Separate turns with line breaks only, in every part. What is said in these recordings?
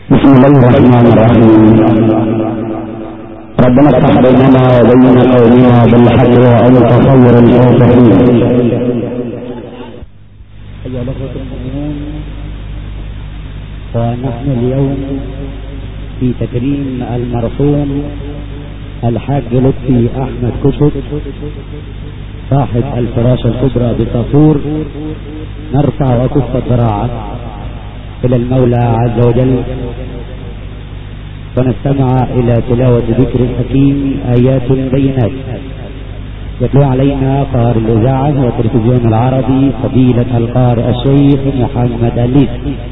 بسم الله الرحمن الرحيم. ربنا افتح بيننا وبين قومنا بالحق وأنت خير الفاتحين.
أيها الأخوة المؤمنون، ونحن اليوم في تكريم المرحوم الحاج لطفي أحمد كتب صاحب الفراشة الكبرى بطافور. نرفع وكف الذراع إلى المولى عز وجل ونستمع إلى تلاوة ذكر الحكيم آيات بينات يتلو علينا قارئ الإذاعة والتلفزيون العربي فضيلة القارئ الشيخ محمد أليس.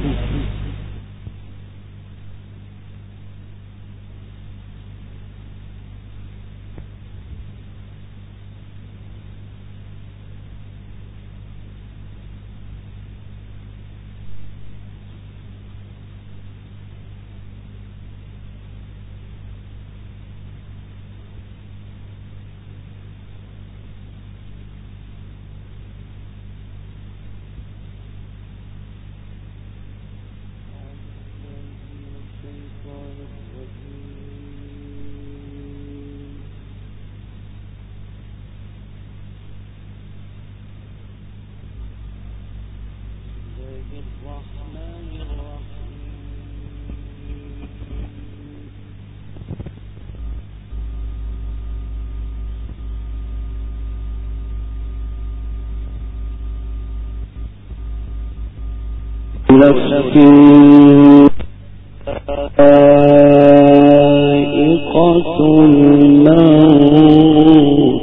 نفسي ذائقة الموت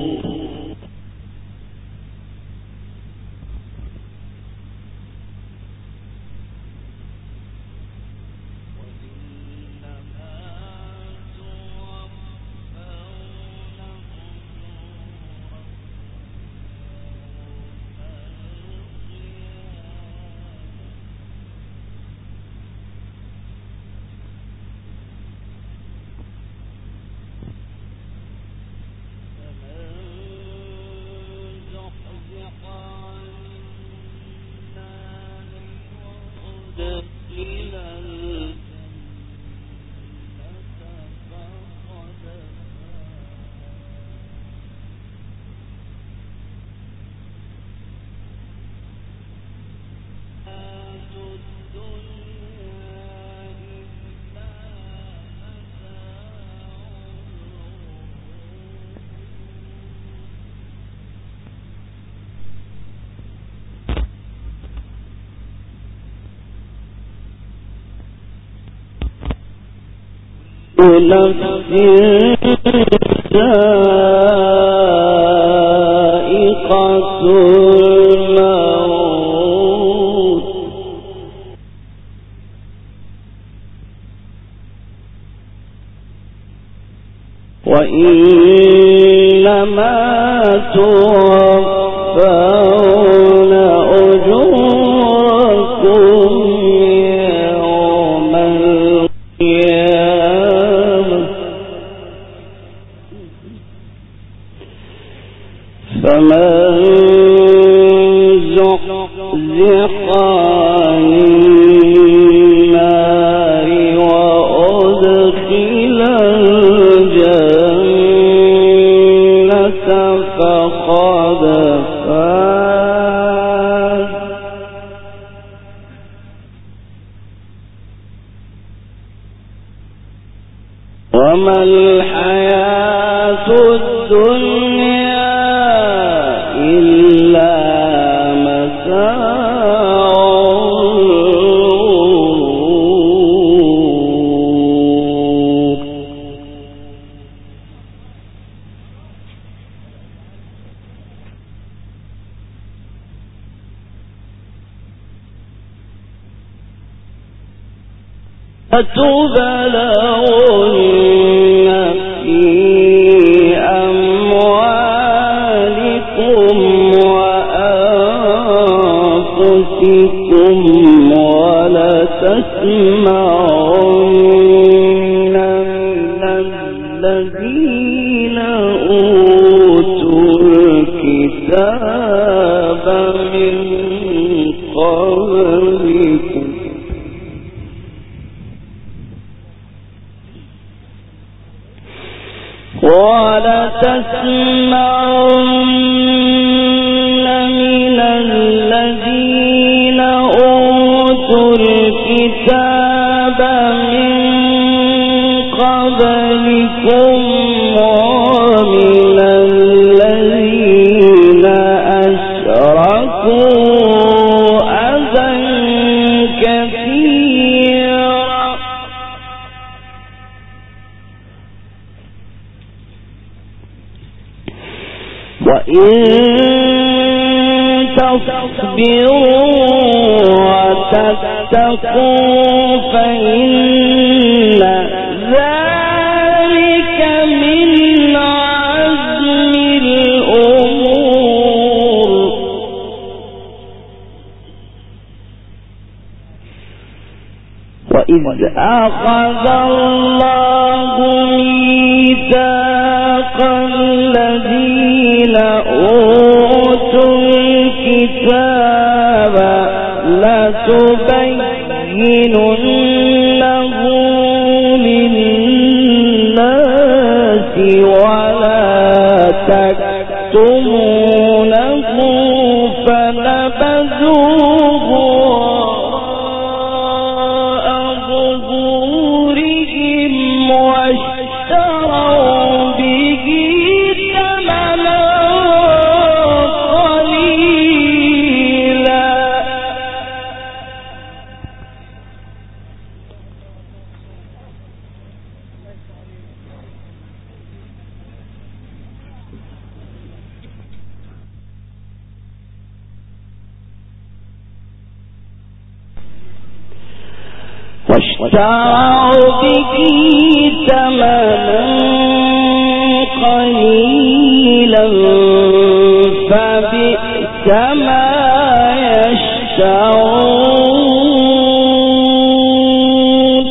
نفسي ذائقة الموت وإنما توفون أجوركم يوم القيامة فمن زحزح عن النار وأدخل الجنة فقد فاز وما الحياة الدنيا إلا متاع الغرور. فتبلغن في أموالكم وأنفسكم ولتسمعن من الذين أوتوا الكتاب من قبلكم ولتسمعن من الذين أوتوا الكتاب من قبلكم ومن الذين أشركوا أذى كثيرا وإن تصبروا وتتقوا فإن ذلك من عزم الأمور وإذ أخذ الله ميثاق الذين أوتوا الكتاب لتبيننه للناس ولا تكتمونه فنبذوه وراء ظهورهم واشتروا به ثمنا قليلا واشتروا به ثمنا قليلا فبئس ما يشترون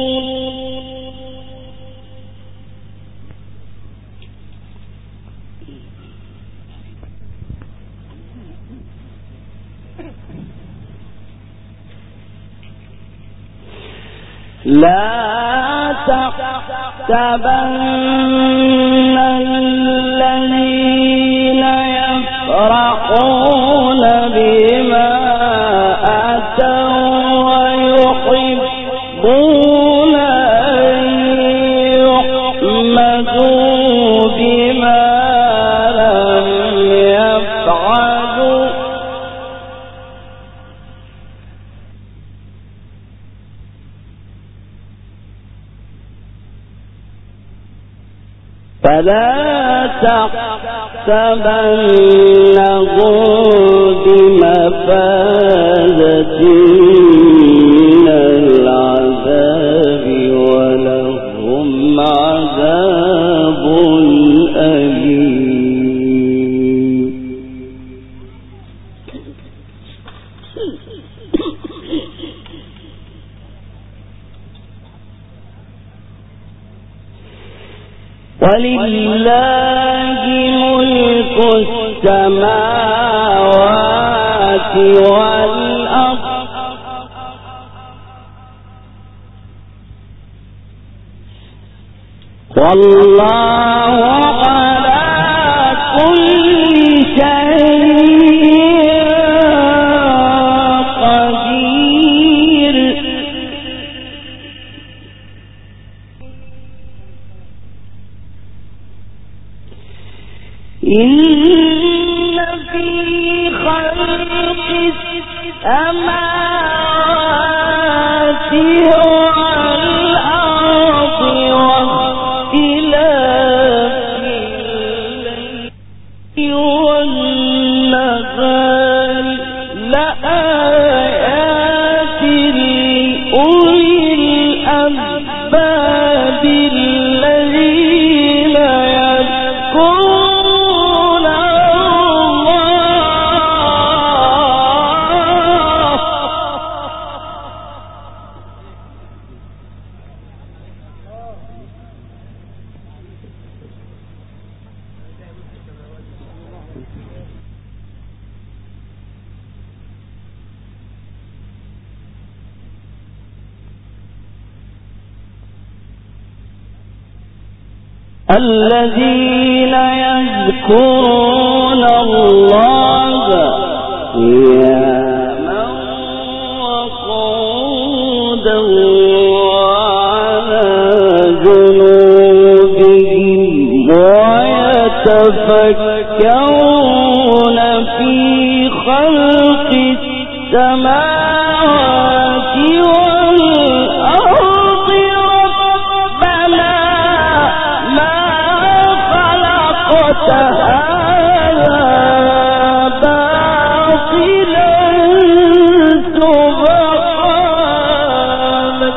لا تحسبن الذين يفرحون بما أتوا ويحبون أن يحمدوا بما لم يفعلوا فلا تحسبنهم بمفازة من العذاب ولهم عذاب أليم ولله ملك السماوات والأرض والله على كل شيء قدير إن في خلق السماوات والأرض واختلاف الليل والنهار لآيات لأولي الألباب الذين يذكرون الذين يذكرون الله قياما وقعودا وعلى جنوبهم ويتفكرون في خلق السماوات والأرض ربنا ما خلقت هذا باطلا سبحانك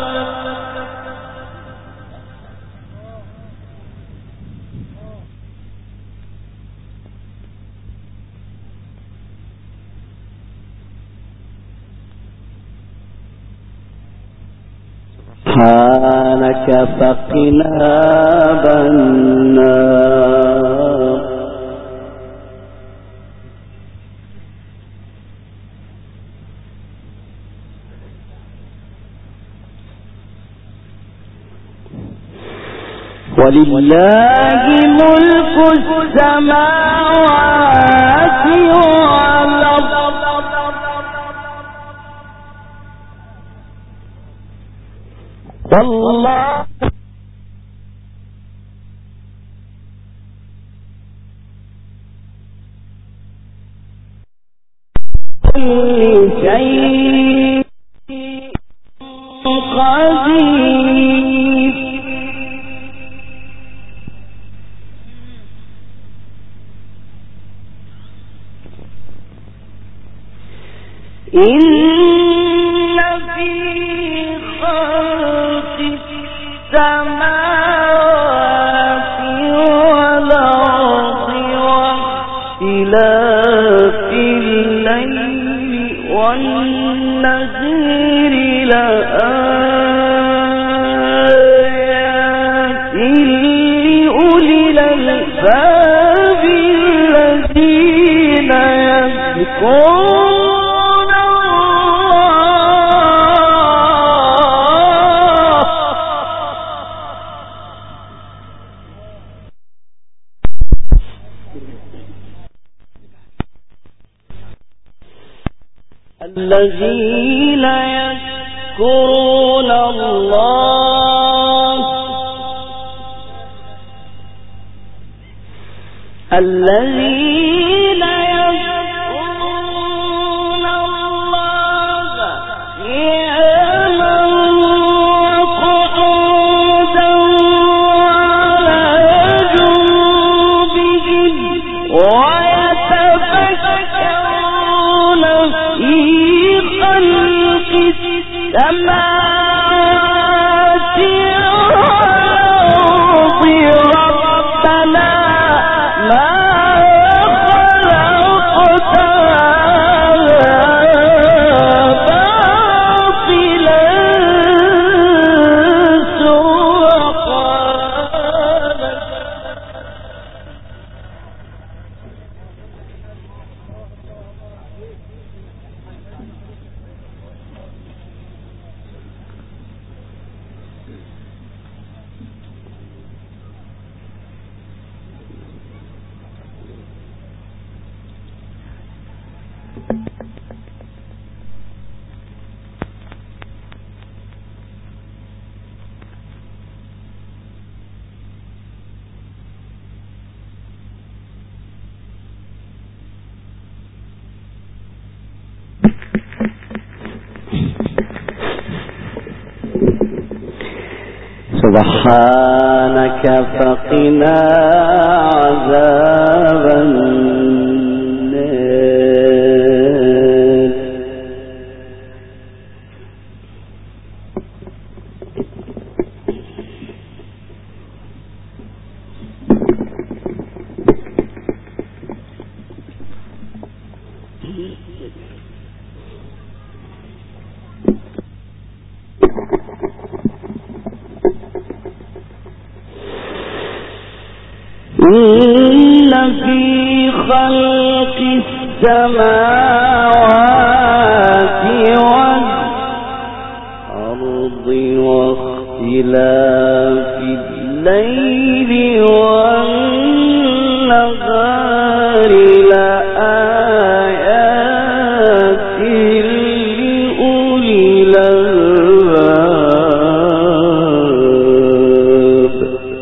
سبحانك فقنا عذاب النار. ولله ملك السماوات والأرض والله كل شيء قدير. إن في خلق السماوات والأرض واختلاف الليل والنهار لآيات لأولي الألباب الذين يذكرون الذين يذكرون الله الذين يذكرون الله قياما وقعودا وعلى جنوبهم ويتفكرون في خلق السماوات والأرض ربنا ما خلقت هذا باطلا سبحانك. سبحانك فقنا عذاب النار. إن في خلق السماوات والأرض واختلاف الليل والنهار لآيات لأولي الألباب.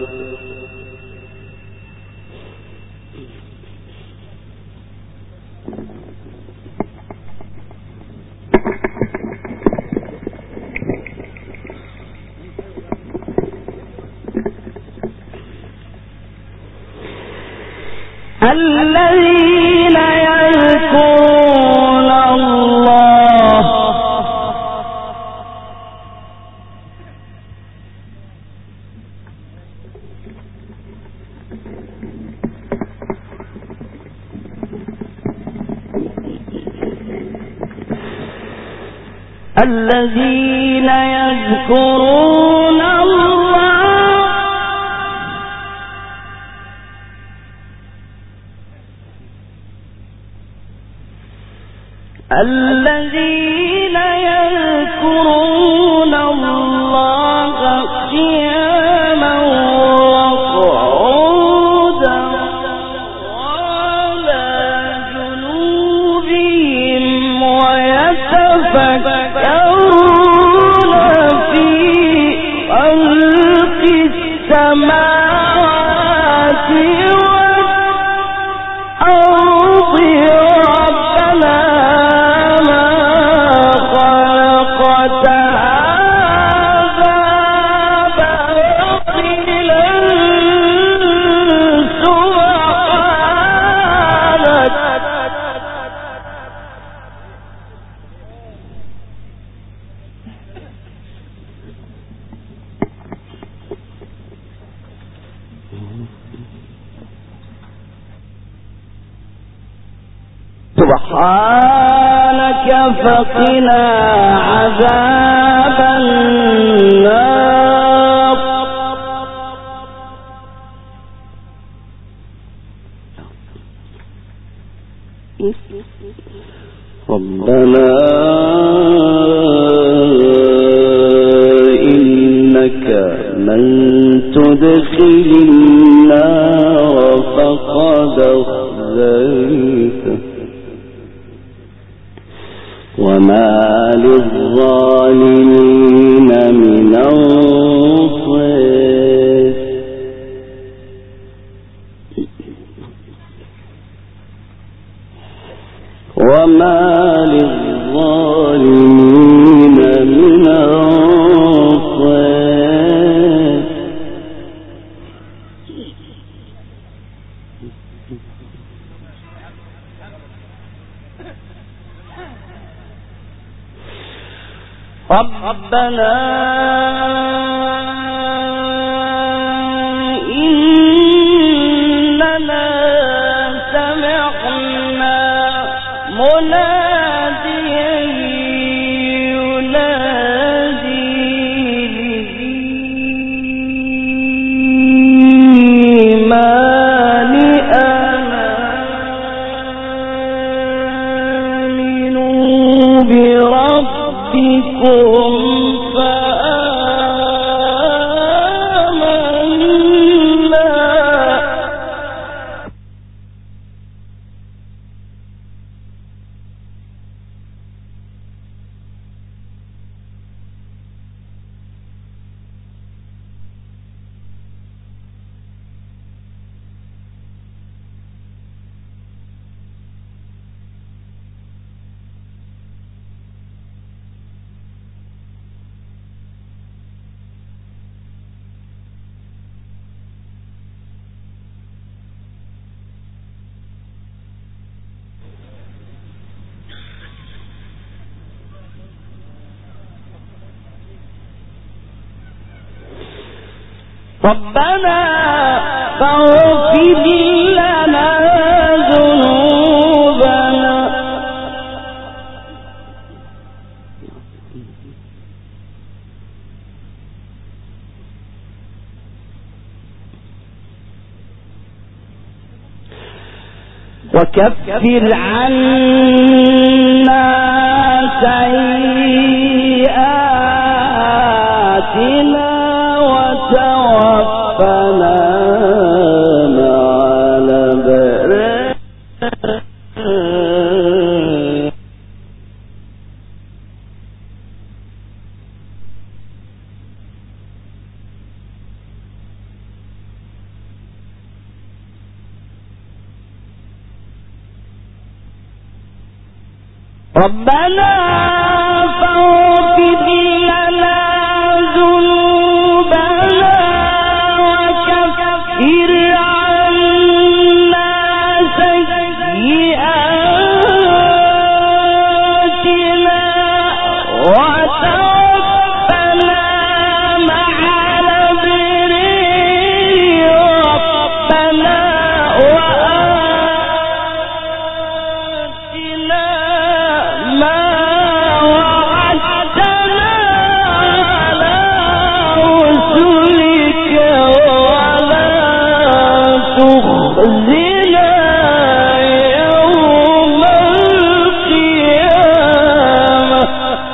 الذين يذكرون الله الذين يذكرون الذين يذكرون الله قياما وقعودا وعلى جنوبهم ويتفكرون في خلق السماوات والأرض سبحانك فقنا عذاب النار. ربنا إنك من تدخل النار فقد أخزيته وما للظالمين من أنصار. وما للظالمين من أنصار. ربنا إننا سمعنا مناديا ينادي للإيمان أن آمنوا بربكم ربنا فاغفر لنا ذنوبنا وكفر عنا سيئاتنا وتوفنا ربنا فاغفر لنا ذنوبنا وكفر عنا سيئاتنا وتوفنا مع الأبرار ربنا وآتنا ما وعدتنا على رسلك ولا تخزنا يوم القيامة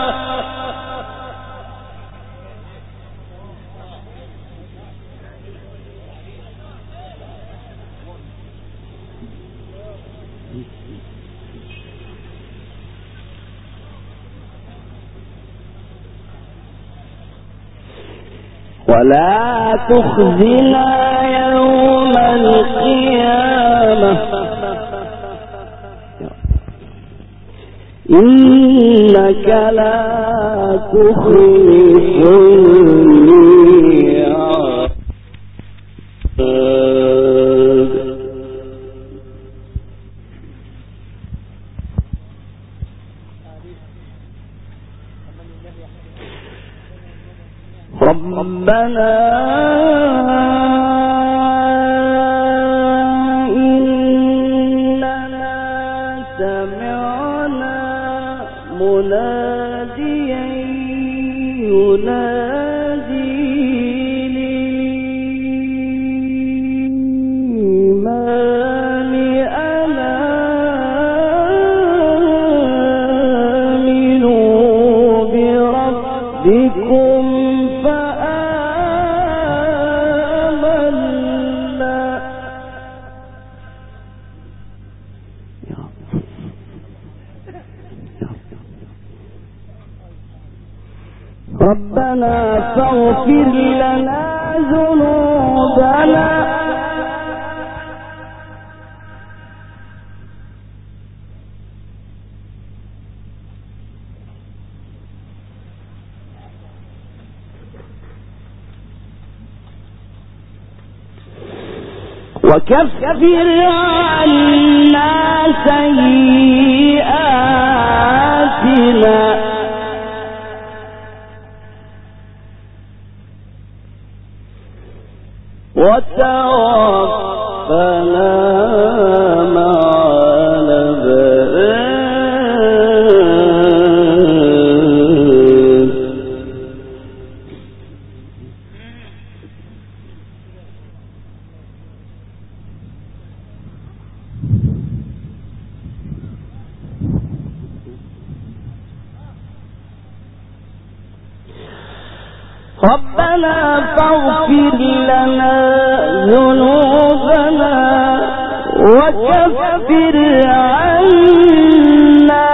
ولا تخزنا يوم القيامة إنك لا تخلف الميعاد ربنا إننا سمعنا مناديا ينادي للإيمان أن آمنوا بربكم ربنا فاغفر لنا ذنوبنا وكفر عنا سيئاتنا وتوفنا مع الأبرار ربنا فاغفر لنا ذنوبنا وكفر عنا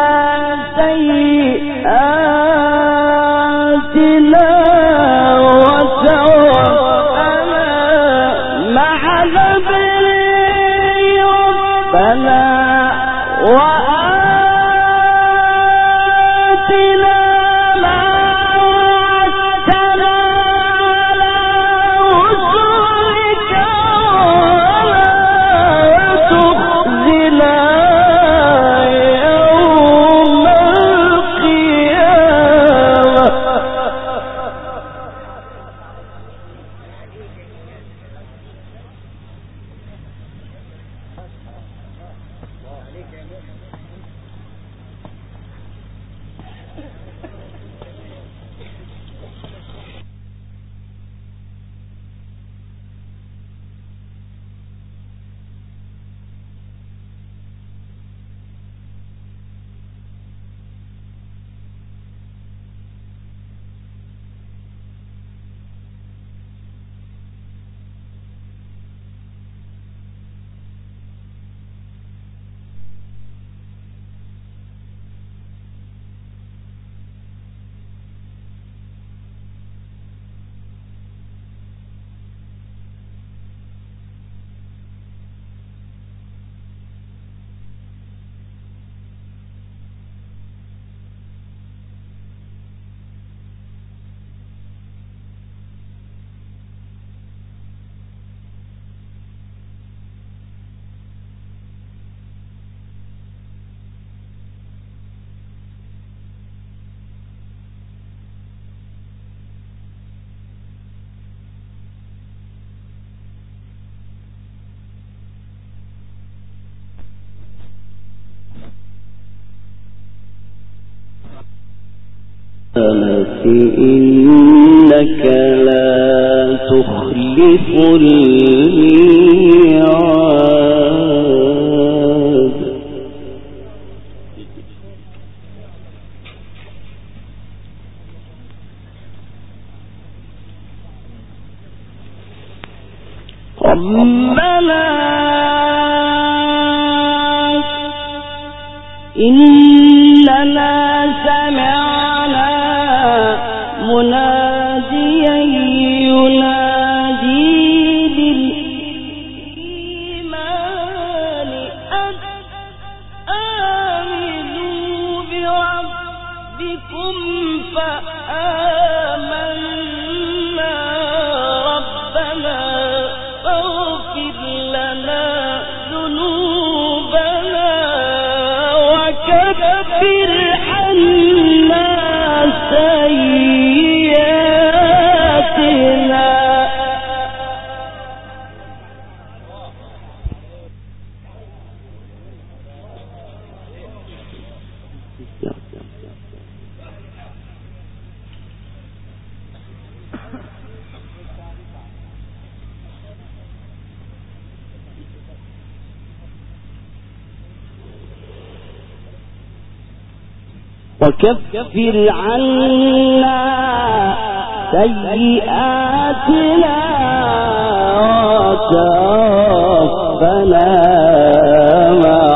سيئاتنا وتوفنا مع الأبرار ربنا وآتنا ما وعدتنا على رسلك ولا تخزنا يوم القيامة
إنك لا تخلف الميعاد. ربنا إننا سمعنا مناديا ينادي للإيمان أن آمنوا بربكم فآمنا ربنا فاغفر لنا ذنوبنا وكفر عنا سيئاتنا. وكفر عنا سيئاتنا وتوفنا مع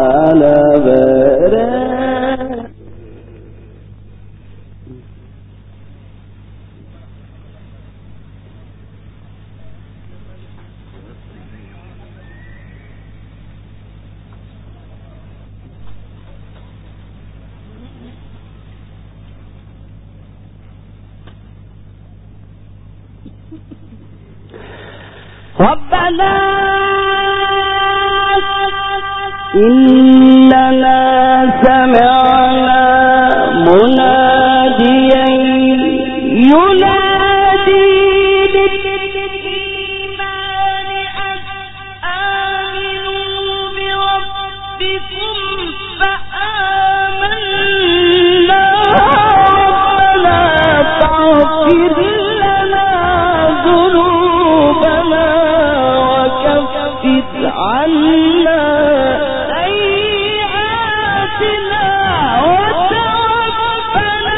الأبرار. ربنا إننا سمعنا مناديا ينادي للإيمان أن آمنوا بربكم فآمنا ربنا فاغفر لنا ذنوبنا وكفر عنا سيئاتنا وتوفنا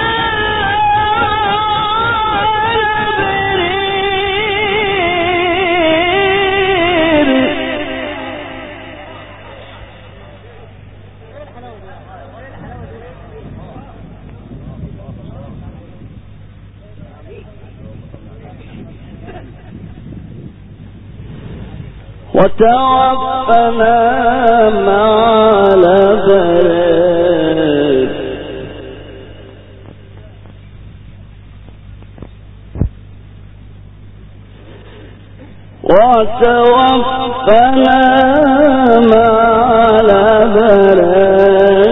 وتوفنا مع الأبرار. وتوفنا مع الأبرار.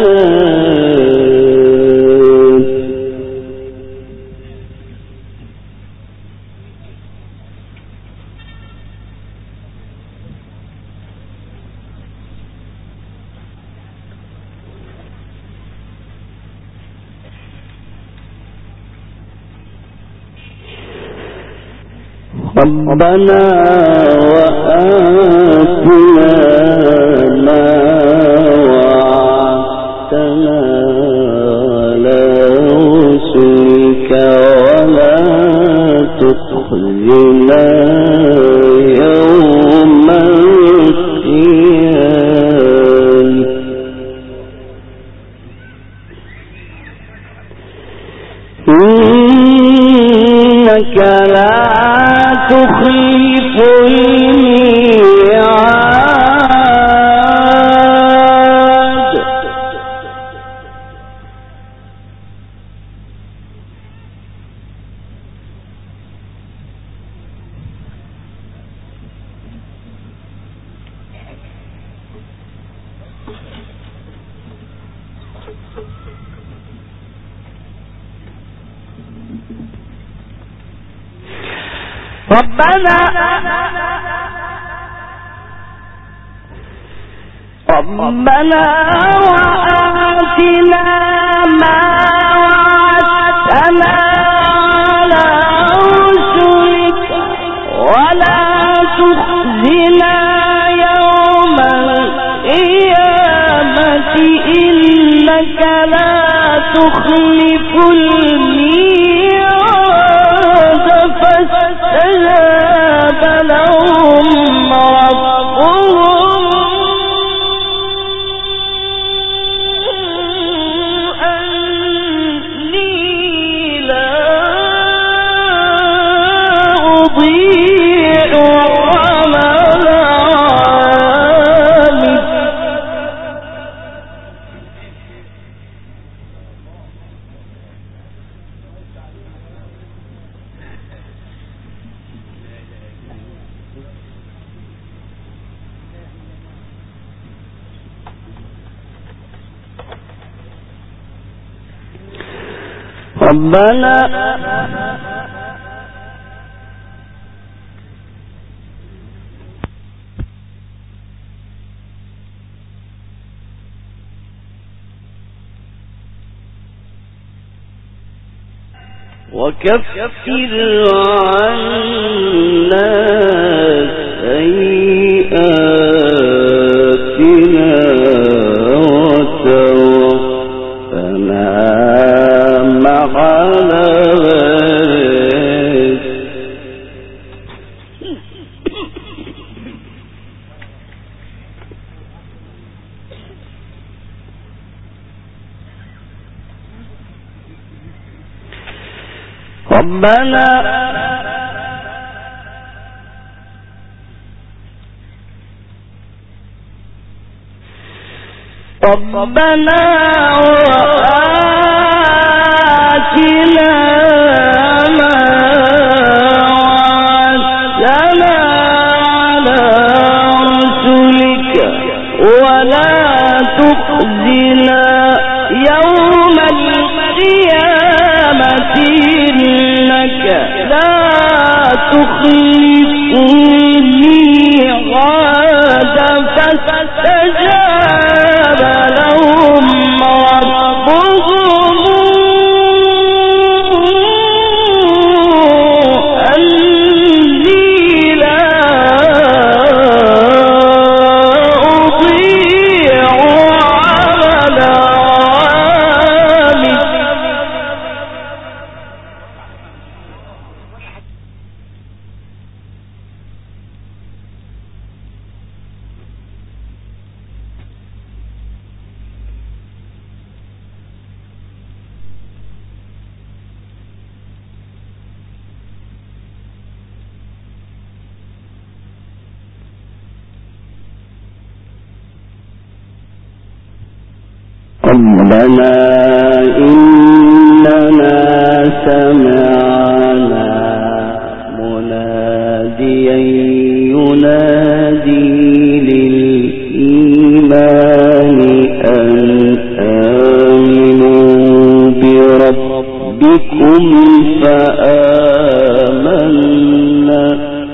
ربنا وآتنا ما وعدتنا على رسلك ولا تخزنا يوم القيامة إنك لا تخلف الميعاد. ربنا وآتنا ما وعدتنا تخلف الميعاد فاستجاب لهم ربهم أني لا أضيع عمل عامل ربنا وكفر عنا سيئاتنا وتوفنا مع الأبرار ربنا وآتنا ما وعدتنا على رسلك ولا تخزنا يوم القيامة إنك لا تخلف الميعاد فاستجاب لهم ربهم أني لا أضيع عمل عامل ربنا إننا سمعنا مناديا ينادي للإيمان أن آمنوا بربكم فآمنا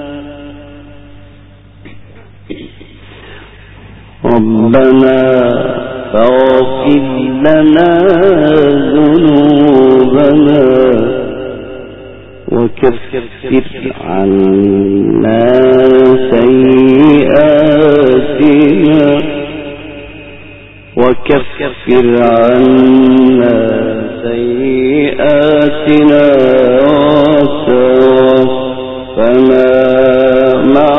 ربنا فاغفر لنا ذنوبنا وكفر عنا سيئاتنا وتوفنا مع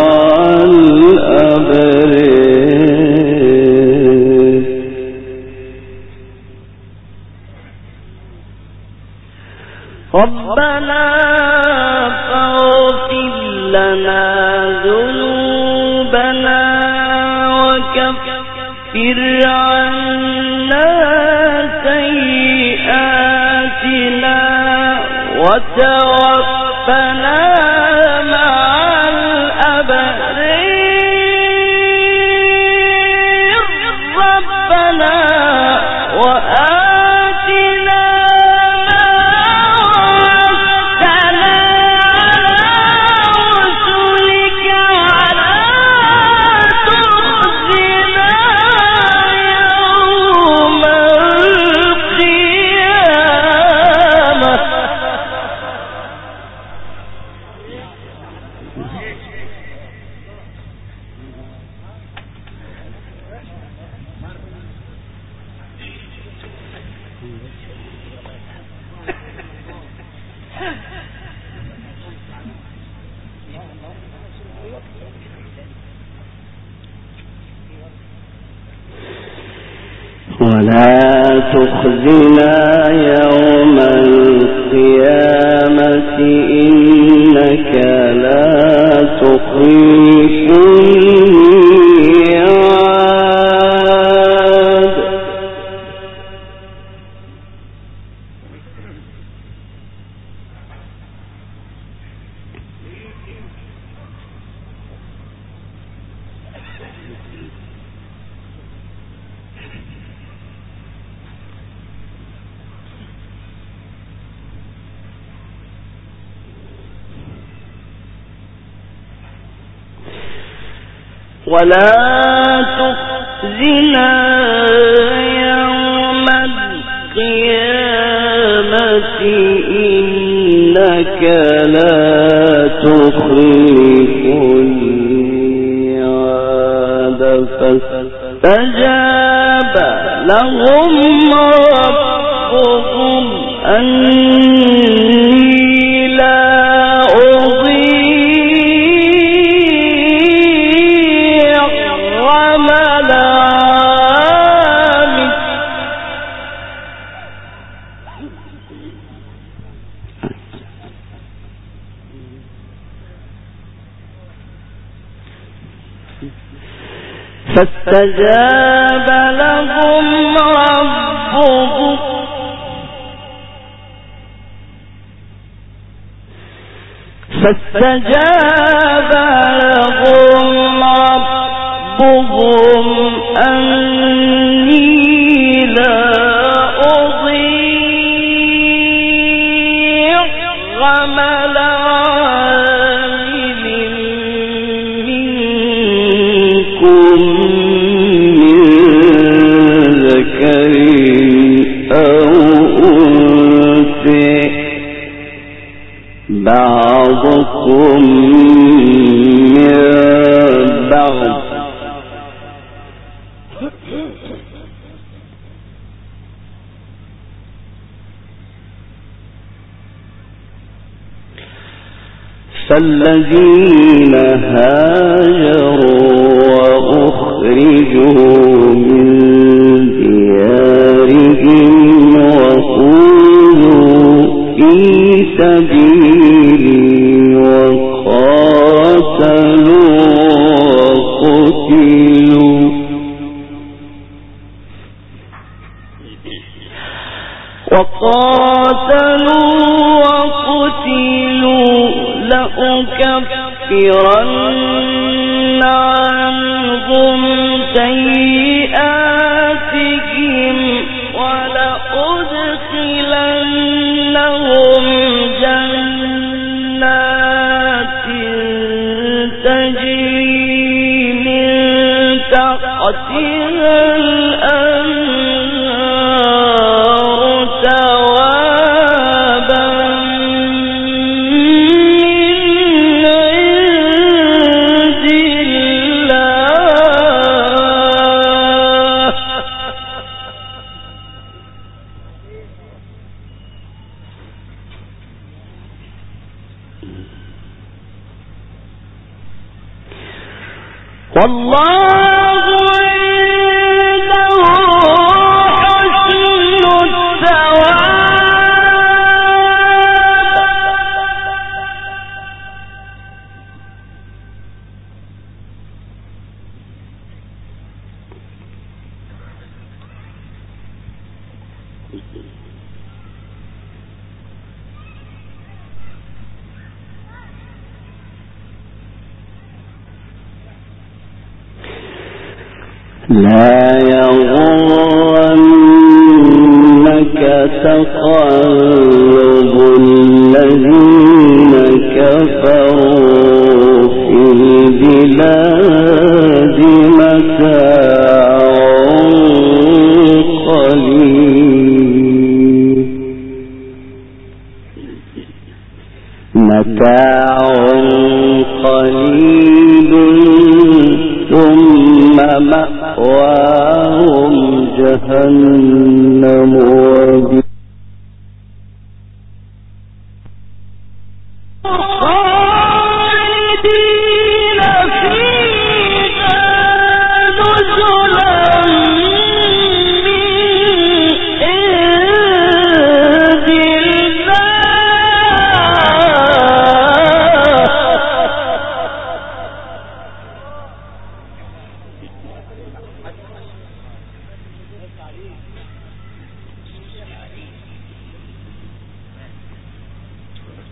الأبرار ربنا فاغفر لنا ذنوبنا وكفر عنا سيئاتنا وتوفنا مع الأبرار ربنا وآتنا ما وعدتنا على رسلك ولا تخزنا يوم القيامة
ولا تخزنا يوم القيامة إنك لا تخلف الميعاد. ولا تخزنا يوم القيامة إنك لا تخلف الميعاد. فاستجاب لهم ربهم أني لا فاستجاب لهم ربهم أني لا أضيع عمل عامل منكم من ذكر أو أنثى بعضكم من بعض فالذين هاجروا وأخرجوا من ديارهم وأوذوا في سبيلي وقاتلوا وقتلوا لأكفرن عنهم سيئاتهم ولأدخلنهم جنات تجري من تحتها الأنهار ثوابا من عند الله والله عنده حسن لا يغرنك تقلب الذين كفروا في البلاد متاع قليل ثم مأواهم جهنم خالدين فيها نزلا من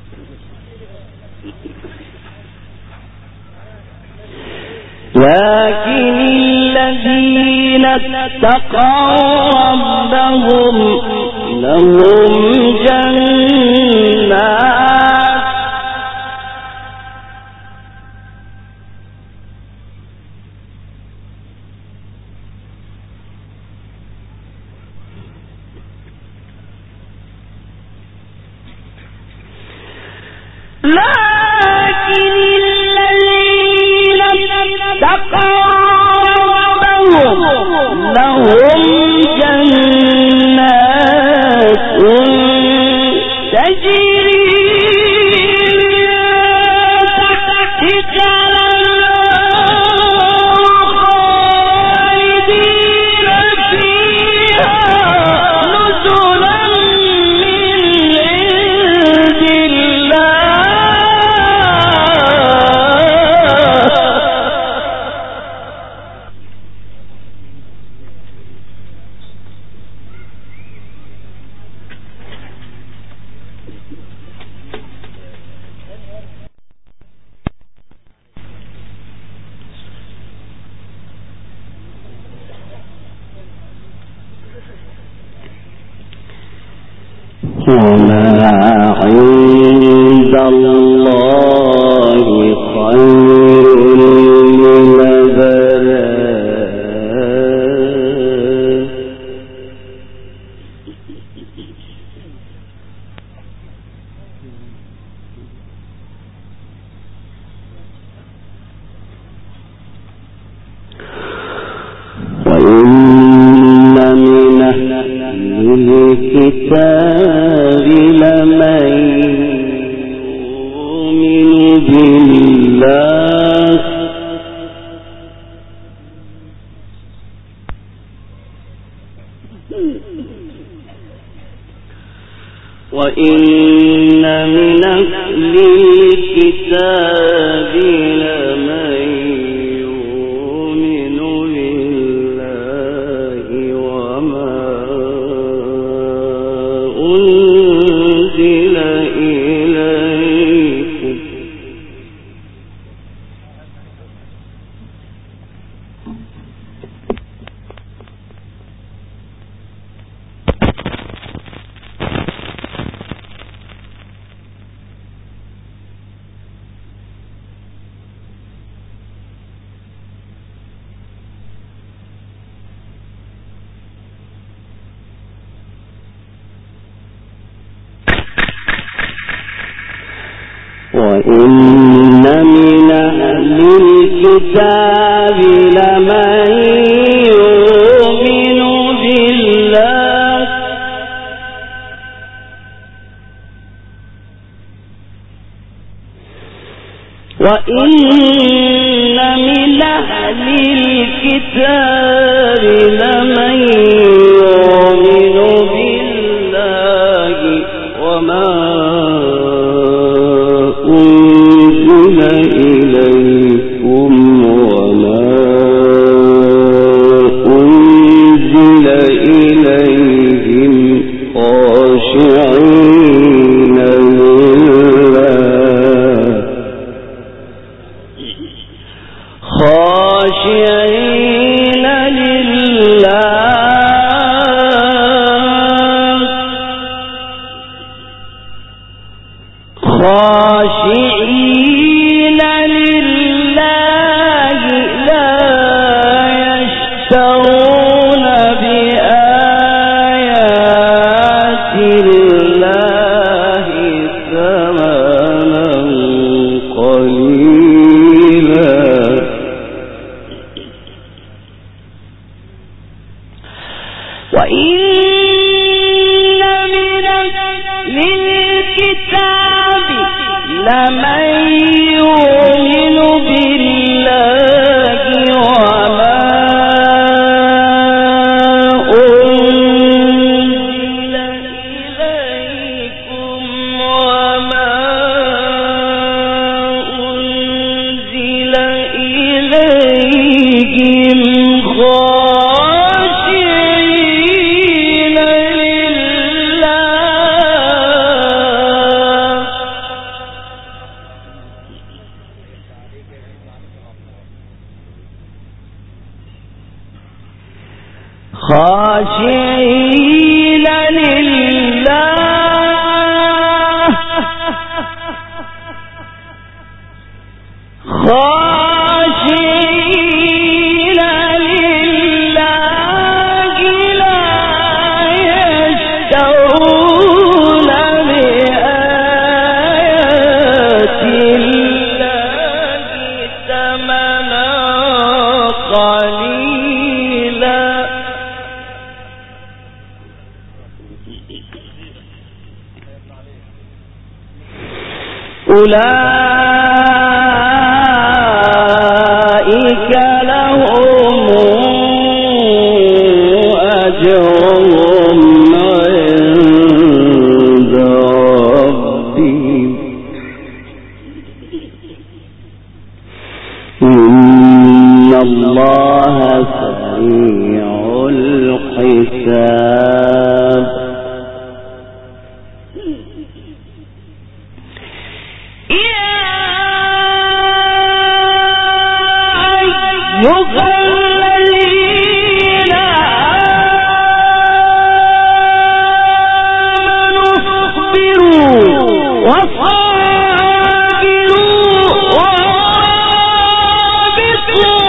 لكن الذين اتقوا ربهم لهم جنات وما عند الله خير للأبرار وإن من أهل الكتاب لمن يؤمن بالله وإن من أهل الكتاب لمن يؤمن بالله وما أنزل إليكم وإن من أهل الكتاب لمن يؤمن بالله وإن من أهل الكتاب لمن يؤمن بالله وما أنزل إليكم وما أنزل إليهم خاشعين خاشعين لله لا يشترون بآيات الله ثمنا قليلا وإن من الكتاب لمن يؤمن بالله وما أنزل إليكم وما أنزل إليهم خاشعين لله خاشعين لله خاشعين لله لا يشترون بآيات الله ثمنا قليلا أولئك لهم أجرهم عند ربهم إن الله سريع الحساب الذين آمنوا اصبروا وصابروا ورابطوا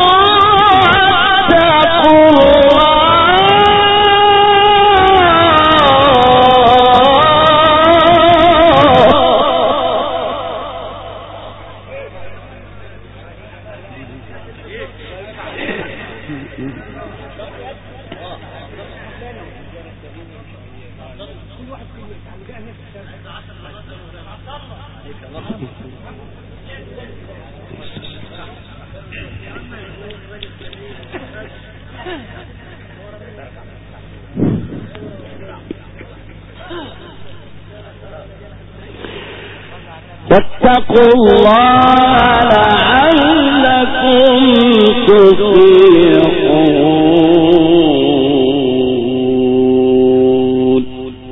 واتقوا الله لعلكم تفلحون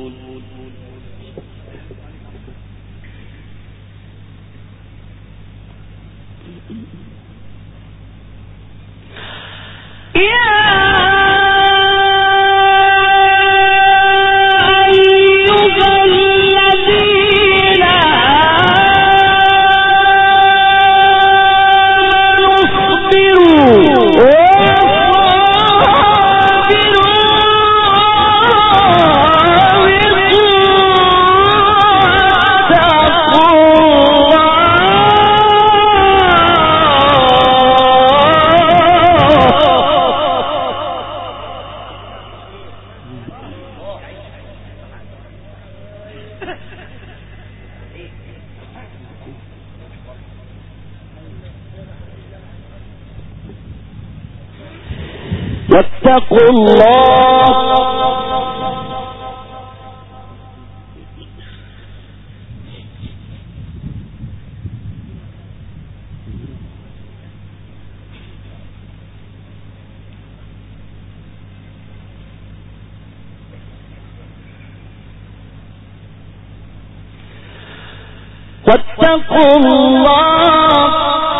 واتقوا الله واتقوا الله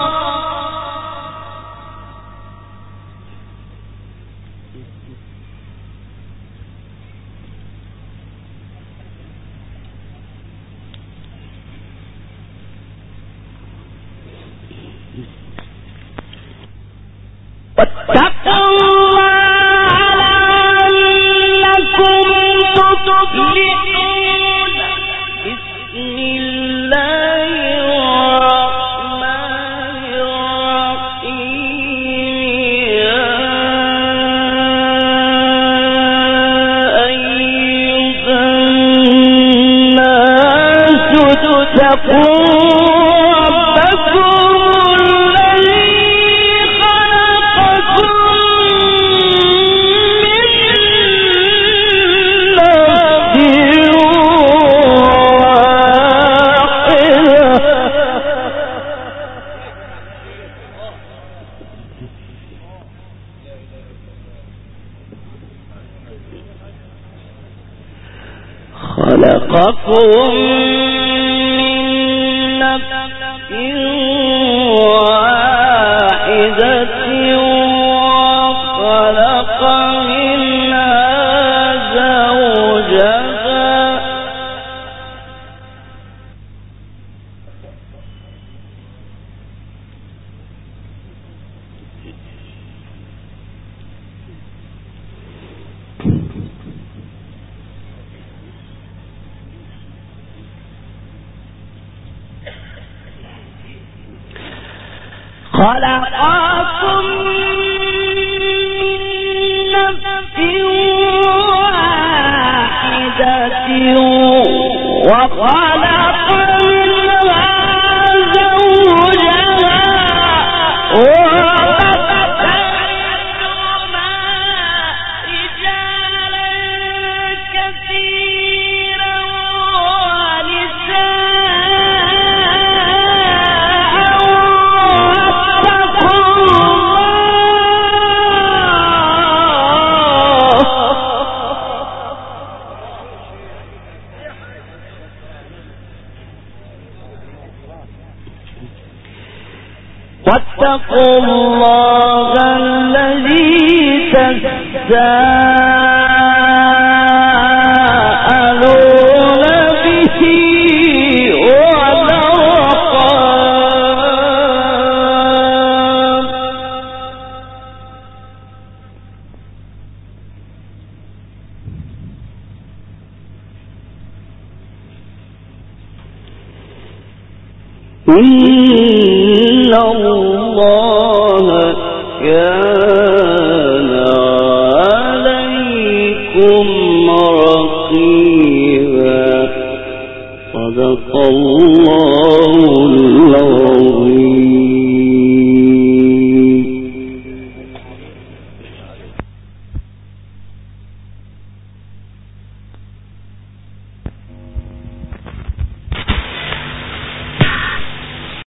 خلقكم من نفس واحدة وخلق منها خلقكم من نفس واحدة وخلق منها زوجها وبث منهما رجالا كثيرا واتقوا الله الذي تساءلون به والأرحام إن الله كان عليكم رقيبا. صدق الله العظيم.